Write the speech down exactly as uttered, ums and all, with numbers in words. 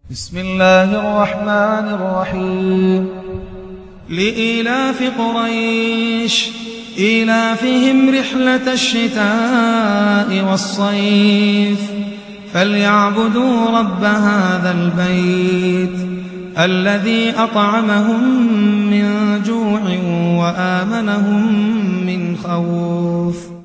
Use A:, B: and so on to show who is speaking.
A: بسم الله الرحمن الرحيم لإيلاف قريش إيلافهم رحلة الشتاء والصيف فليعبدوا رب هذا البيت الذي أطعمهم من جوع وآمنهم من خوف.